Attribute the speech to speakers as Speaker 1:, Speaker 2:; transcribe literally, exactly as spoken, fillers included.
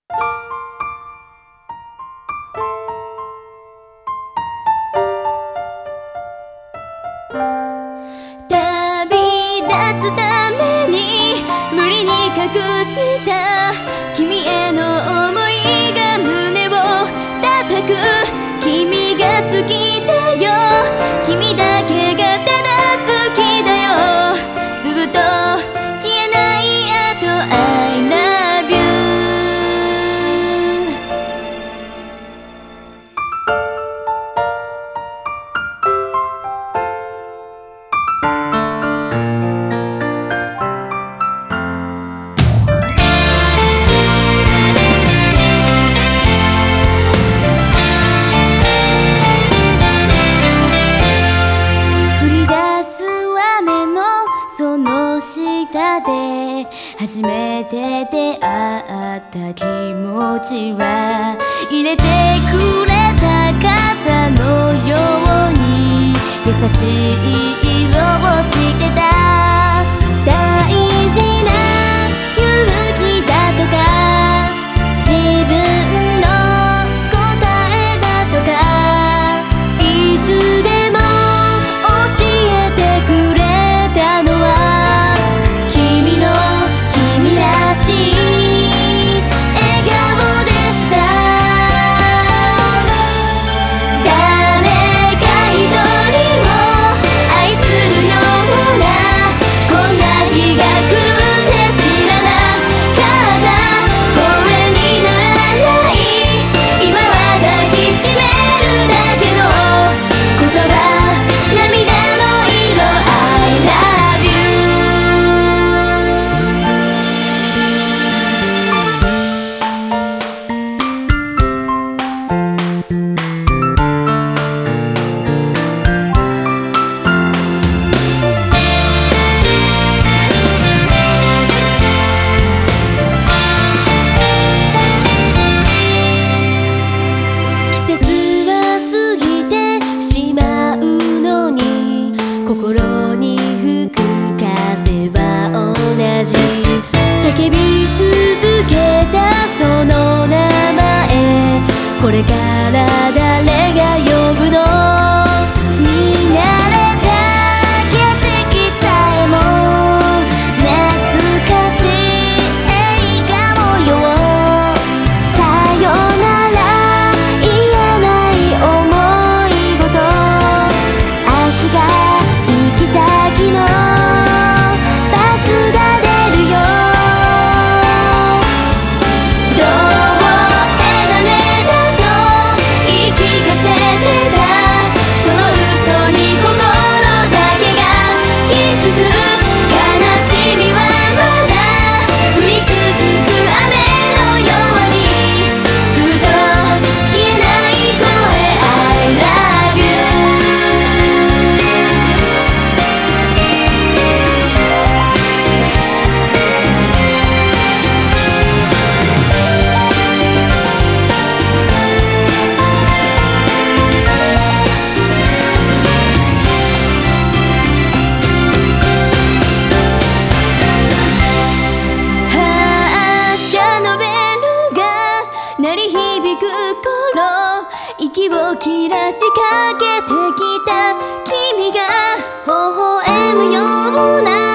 Speaker 1: 旅立つために無理に隠した君への想いが胸を叩く。君が好きだよ、君だけがただ好きだよ。ずっと消えないあと I love you。 降り出す雨のその下で初めて出会った気持ちは入れてくれた傘のように優しい色をしてた。大事な勇気だとか自分の答えだとかいつでも教えてくれたのは君の君らしい笑顔でした。誰か一人を愛するようなこんな日が来るって知らなかった。声にならない今は抱きしめるだけの言葉、涙の色 I love you。 季節は過ぎてしまうのに心に吹く風は同じ。叫び続けたその名前、これから誰が呼ぶの。見慣れた景色さえも懐かしい映画模様。さよなら言えない想い事、明日が行き先のバスが出るよ。どうせダメだと言い聞かせてたその嘘に心だけが気づく。悲しみはまだ降り続く雨のようにずっと消えない声 I love you。 発車のベルが鳴り響く頃、息を切らしかけてきた君が微笑むような